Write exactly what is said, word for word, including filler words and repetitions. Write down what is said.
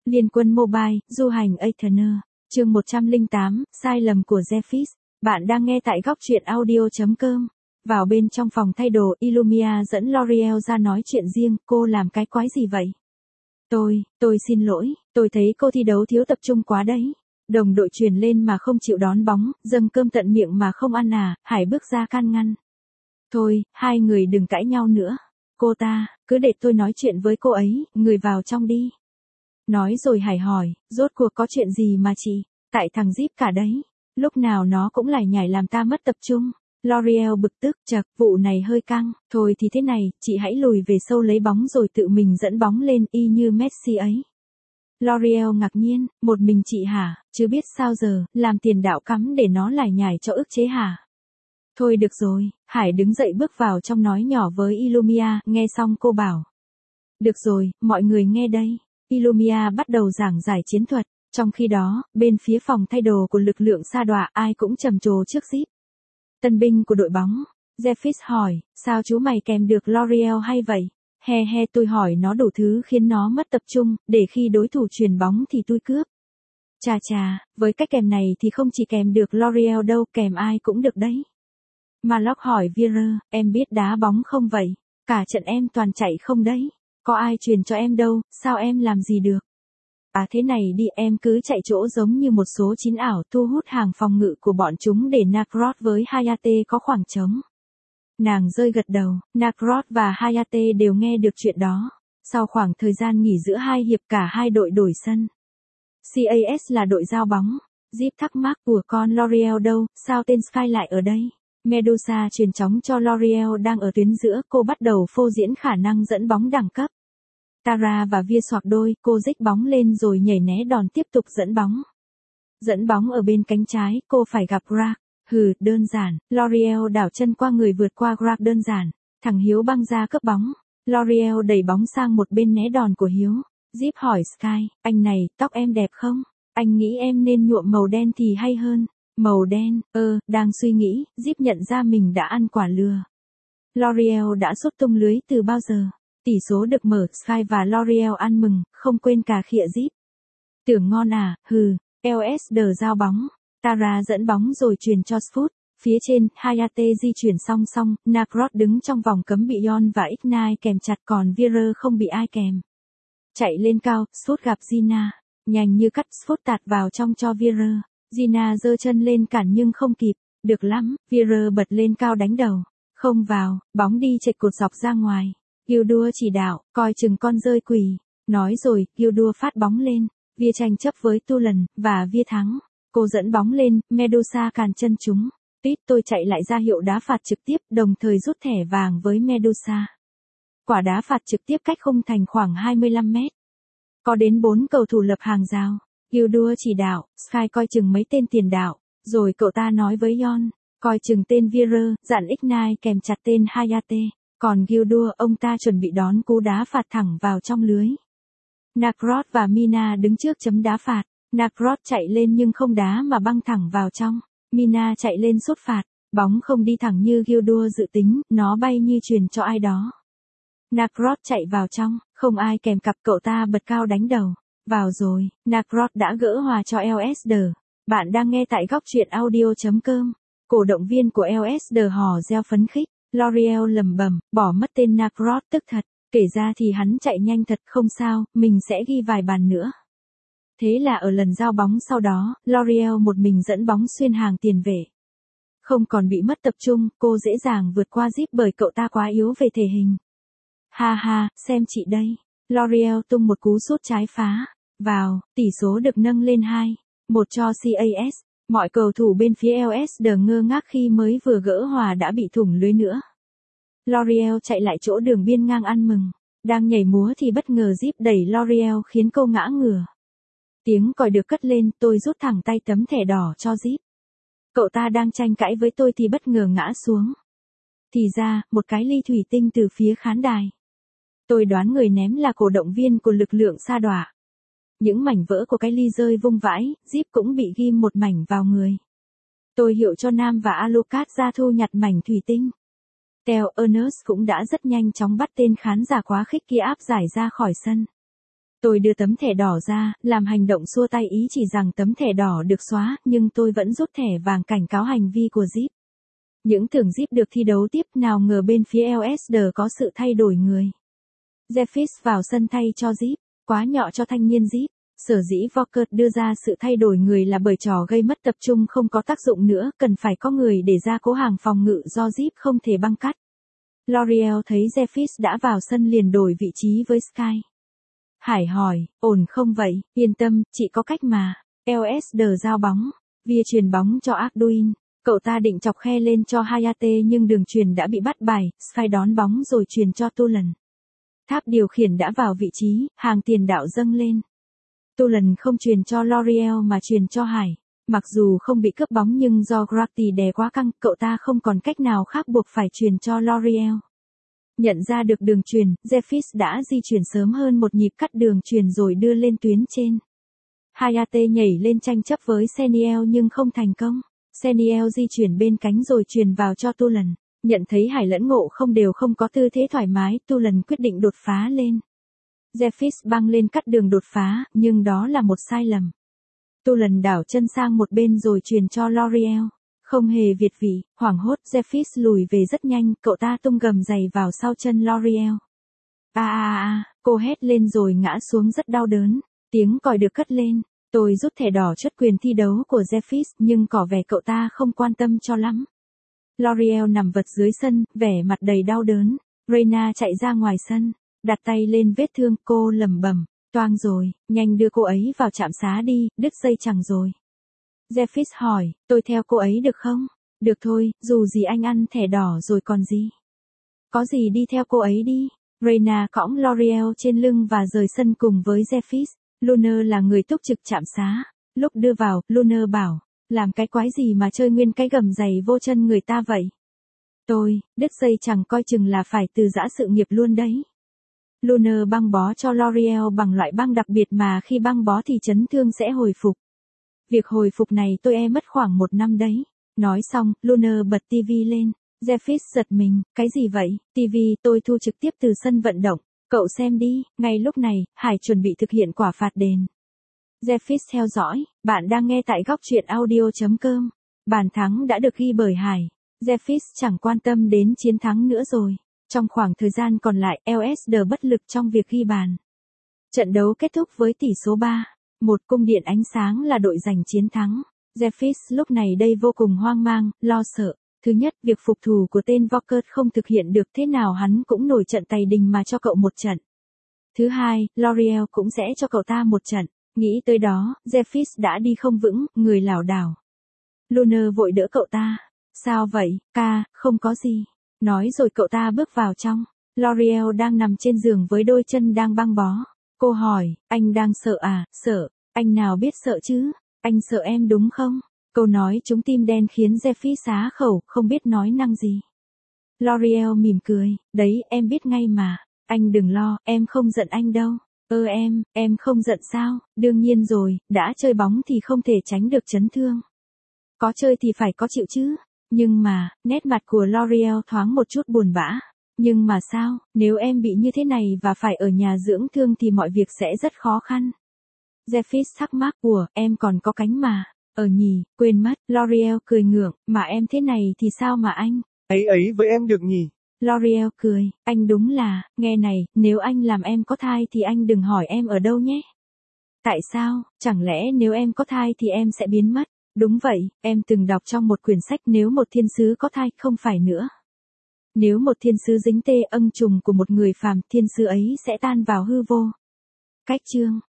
Liên quân mobile, du hành Aetherner. Chương một trăm lẻ tám, sai lầm của Zephys. Bạn đang nghe tại góc truyện audio chấm com. Vào bên trong phòng thay đồ, Illumia dẫn L'Oreal ra nói chuyện riêng, cô làm cái quái gì vậy? Tôi, tôi xin lỗi, tôi thấy cô thi đấu thiếu tập trung quá đấy. Đồng đội truyền lên mà không chịu đón bóng, dâng cơm tận miệng mà không ăn à, Hải bước ra can ngăn. Thôi, hai người đừng cãi nhau nữa. Cô ta, cứ để tôi nói chuyện với cô ấy, người vào trong đi. Nói rồi Hải hỏi, rốt cuộc có chuyện gì mà chị? Tại thằng Zip cả đấy. Lúc nào nó cũng lải nhải làm ta mất tập trung. L'Oreal bực tức, chật, vụ này hơi căng. Thôi thì thế này, chị hãy lùi về sâu lấy bóng rồi tự mình dẫn bóng lên y như Messi ấy. L'Oreal ngạc nhiên, một mình chị hả, chứ biết sao giờ, làm tiền đạo cắm để nó lải nhải cho ức chế hả? Thôi được rồi, Hải đứng dậy bước vào trong nói nhỏ với Illumia, nghe xong cô bảo. Được rồi, mọi người nghe đây. Illumia bắt đầu giảng giải chiến thuật, trong khi đó, bên phía phòng thay đồ của lực lượng sa đọa ai cũng trầm trồ trước Zip. Tân binh của đội bóng, Zephys hỏi, sao chú mày kèm được L'Oreal hay vậy? He he tôi hỏi nó đủ thứ khiến nó mất tập trung, để khi đối thủ chuyền bóng thì tôi cướp. Chà chà, với cách kèm này thì không chỉ kèm được L'Oreal đâu, kèm ai cũng được đấy. Malok hỏi Vera, em biết đá bóng không vậy? Cả trận em toàn chạy không đấy. Có ai truyền cho em đâu, sao em làm gì được? À thế này đi, em cứ chạy chỗ giống như một số chín ảo thu hút hàng phòng ngự của bọn chúng để Nakrod với Hayate có khoảng trống. Nàng rơi gật đầu, Nakrod và Hayate đều nghe được chuyện đó. Sau khoảng thời gian nghỉ giữa hai hiệp cả hai đội đổi sân. xê a ét là đội giao bóng. Zip thắc mắc của con L'Oreal đâu, sao tên Sky lại ở đây? Medusa truyền chóng cho L'Oreal đang ở tuyến giữa, cô bắt đầu phô diễn khả năng dẫn bóng đẳng cấp. Tara và Via xoạc đôi, cô dích bóng lên rồi nhảy né đòn tiếp tục dẫn bóng. Dẫn bóng ở bên cánh trái, cô phải gặp Greg. Hừ, đơn giản, L'Oreal đảo chân qua người vượt qua Greg đơn giản. Thằng Hiếu băng ra cướp bóng. L'Oreal đẩy bóng sang một bên né đòn của Hiếu. Zip hỏi Sky, anh này, tóc em đẹp không? Anh nghĩ em nên nhuộm màu đen thì hay hơn. Màu đen, ơ, đang suy nghĩ, Zip nhận ra mình đã ăn quả lừa. L'Oreal đã sút tung lưới từ bao giờ? Tỷ số được mở, Sky và L'Oreal ăn mừng, không quên cà khịa Zip. Tưởng ngon à, hừ, lờ ét đờ giao bóng. Tara dẫn bóng rồi truyền cho Sfoot. Phía trên, Hayate di chuyển song song, Nakrod đứng trong vòng cấm bị Yon và Ignite kèm chặt còn Vera không bị ai kèm. Chạy lên cao, Sfoot gặp Gina. Nhanh như cắt, Sfoot tạt vào trong cho Vera. Gina giơ chân lên cản nhưng không kịp. Được lắm, Vera bật lên cao đánh đầu. Không vào, bóng đi chệch cột dọc ra ngoài. Gildua chỉ đạo, coi chừng con rơi quỷ. Nói rồi, Gildua phát bóng lên. Via tranh chấp với Tulan, và Via thắng. Cô dẫn bóng lên, Medusa càn chân chúng. Tít tôi chạy lại ra hiệu đá phạt trực tiếp, đồng thời rút thẻ vàng với Medusa. Quả đá phạt trực tiếp cách khung thành khoảng hai mươi lăm mét. Có đến bốn cầu thủ lập hàng rào. Gildua chỉ đạo, Sky coi chừng mấy tên tiền đạo. Rồi cậu ta nói với Yon, coi chừng tên Vera, dặn Ignite kèm chặt tên Hayate. Còn Gildua, ông ta chuẩn bị đón cú đá phạt thẳng vào trong lưới. Nakrod và Mina đứng trước chấm đá phạt. Nakrod chạy lên nhưng không đá mà băng thẳng vào trong. Mina chạy lên sút phạt. Bóng không đi thẳng như Gildua dự tính, nó bay như truyền cho ai đó. Nakrod chạy vào trong, không ai kèm cặp cậu ta bật cao đánh đầu. Vào rồi, Nakrod đã gỡ hòa cho lờ ét đờ. Bạn đang nghe tại góc truyện audio chấm com. Cổ động viên của lờ ét đờ hò reo phấn khích. L'Oreal lầm bầm, bỏ mất tên Nakrod tức thật. Kể ra thì hắn chạy nhanh thật, không sao, mình sẽ ghi vài bàn nữa. Thế là ở lần giao bóng sau đó, L'Oreal một mình dẫn bóng xuyên hàng tiền vệ. Không còn bị mất tập trung, cô dễ dàng vượt qua Zip bởi cậu ta quá yếu về thể hình. Ha ha, xem chị đây. L'Oreal tung một cú sút trái phá. Vào, tỷ số được nâng lên hai một cho xê a ét. Mọi cầu thủ bên phía lờ ét đờ ngơ ngác khi mới vừa gỡ hòa đã bị thủng lưới nữa. L'Oreal chạy lại chỗ đường biên ngang ăn mừng. Đang nhảy múa thì bất ngờ Zip đẩy L'Oreal khiến cô ngã ngửa. Tiếng còi được cất lên, tôi rút thẳng tay tấm thẻ đỏ cho Zip. Cậu ta đang tranh cãi với tôi thì bất ngờ ngã xuống. Thì ra, một cái ly thủy tinh từ phía khán đài. Tôi đoán người ném là cổ động viên của lực lượng sa đọa. Những mảnh vỡ của cái ly rơi vung vãi, Zip cũng bị ghim một mảnh vào người. Tôi hiệu cho Nam và Alucard ra thu nhặt mảnh thủy tinh. Theo Ernest cũng đã rất nhanh chóng bắt tên khán giả quá khích kia áp giải ra khỏi sân. Tôi đưa tấm thẻ đỏ ra, làm hành động xua tay ý chỉ rằng tấm thẻ đỏ được xóa, nhưng tôi vẫn rút thẻ vàng cảnh cáo hành vi của Zip. Những tưởng Zip được thi đấu tiếp, nào ngờ bên phía lờ ét đê có sự thay đổi người. Jeffries vào sân thay cho Zip, quá nhọ cho thanh niên Zip. Sở dĩ Vogt đưa ra sự thay đổi người là bởi trò gây mất tập trung không có tác dụng nữa, cần phải có người để ra cố hàng phòng ngự do Zip không thể băng cắt. L'Oreal thấy Jeffries đã vào sân liền đổi vị trí với Sky. Hải hỏi, ổn không vậy? Yên tâm, chị có cách mà. lờ ét đê giao bóng. Via truyền bóng cho Arduin. Cậu ta định chọc khe lên cho Hayate nhưng đường truyền đã bị bắt bài, Sky đón bóng rồi truyền cho Tulen. Tháp điều khiển đã vào vị trí, hàng tiền đạo dâng lên. Tulen không truyền cho L'Oreal mà truyền cho Hải. Mặc dù không bị cướp bóng nhưng do Grafty đè quá căng, cậu ta không còn cách nào khác buộc phải truyền cho L'Oreal. Nhận ra được đường truyền, Jeffries đã di chuyển sớm hơn một nhịp cắt đường truyền rồi đưa lên tuyến trên. Hayate nhảy lên tranh chấp với Seniel nhưng không thành công. Seniel di chuyển bên cánh rồi truyền vào cho Tulen. Nhận thấy Hải lẫn Ngộ không đều không có tư thế thoải mái, Tulen quyết định đột phá lên. Jeffries băng lên cắt đường đột phá, nhưng đó là một sai lầm. Tulen đảo chân sang một bên rồi truyền cho L'Oreal. Không hề việt vị, hoảng hốt Jeffries lùi về rất nhanh, cậu ta tung gầm giày vào sau chân L'Oreal. A a a, cô hét lên rồi ngã xuống rất đau đớn. Tiếng còi được cất lên. Tôi rút thẻ đỏ chất quyền thi đấu của Jeffries nhưng có vẻ cậu ta không quan tâm cho lắm. L'Oreal nằm vật dưới sân, vẻ mặt đầy đau đớn. Reina chạy ra ngoài sân, đặt tay lên vết thương, cô lẩm bẩm, toang rồi, nhanh đưa cô ấy vào trạm xá đi, đứt dây chằng rồi. Jeffries hỏi, tôi theo cô ấy được không? Được thôi, dù gì anh ăn thẻ đỏ rồi còn gì. Có gì đi theo cô ấy đi. Reina cõng L'Oreal trên lưng và rời sân cùng với Jeffries. Lunar là người túc trực trạm xá. Lúc đưa vào, Lunar bảo, làm cái quái gì mà chơi nguyên cái gầm giày vô chân người ta vậy? Tôi, đứt dây chẳng coi chừng là phải từ giã sự nghiệp luôn đấy. Lunar băng bó cho L'Oreal bằng loại băng đặc biệt mà khi băng bó thì chấn thương sẽ hồi phục. Việc hồi phục này tôi e mất khoảng một năm đấy. Nói xong, Lunar bật tivi lên. Jeffries giật mình, cái gì vậy? Tivi tôi thu trực tiếp từ sân vận động. Cậu xem đi, ngay lúc này, Hải chuẩn bị thực hiện quả phạt đền. Jeffries theo dõi, bạn đang nghe tại góc truyện audio chấm com. Bàn thắng đã được ghi bởi Hải. Jeffries chẳng quan tâm đến chiến thắng nữa rồi. Trong khoảng thời gian còn lại, lờ ét đê bất lực trong việc ghi bàn. Trận đấu kết thúc với tỷ số ba một, cung điện ánh sáng là đội giành chiến thắng. Jeffries lúc này đây vô cùng hoang mang, lo sợ. Thứ nhất, việc phục thù của tên Vogt không thực hiện được, thế nào hắn cũng nổi trận tày đình mà cho cậu một trận. Thứ hai, L'Oreal cũng sẽ cho cậu ta một trận. Nghĩ tới đó, Jeffries đã đi không vững, người lảo đảo. Lunar vội đỡ cậu ta. Sao vậy, ca, không có gì. Nói rồi cậu ta bước vào trong. L'Oreal đang nằm trên giường với đôi chân đang băng bó. Cô hỏi, anh đang sợ à? Sợ, anh nào biết sợ chứ? Anh sợ em đúng không? Câu nói trúng tim đen khiến Jeffries xá khẩu, không biết nói năng gì. L'Oreal mỉm cười, đấy, em biết ngay mà. Anh đừng lo, em không giận anh đâu. Ơ em, em không giận sao? Đương nhiên rồi, đã chơi bóng thì không thể tránh được chấn thương. Có chơi thì phải có chịu chứ. Nhưng mà, nét mặt của L'Oreal thoáng một chút buồn bã. Nhưng mà sao, nếu em bị như thế này và phải ở nhà dưỡng thương thì mọi việc sẽ rất khó khăn. Jeffries thắc mắc, ủa, em còn có cánh mà. Ở nhỉ, quên mất, L'Oreal cười ngượng, mà em thế này thì sao mà anh? Ấy ấy với em được nhỉ? L'Oreal cười, anh đúng là, nghe này, nếu anh làm em có thai thì anh đừng hỏi em ở đâu nhé. Tại sao, chẳng lẽ nếu em có thai thì em sẽ biến mất? Đúng vậy, em từng đọc trong một quyển sách nếu một thiên sứ có thai, không phải nữa. Nếu một thiên sứ dính tê ân trùng của một người phàm, thiên sứ ấy sẽ tan vào hư vô. Cách chương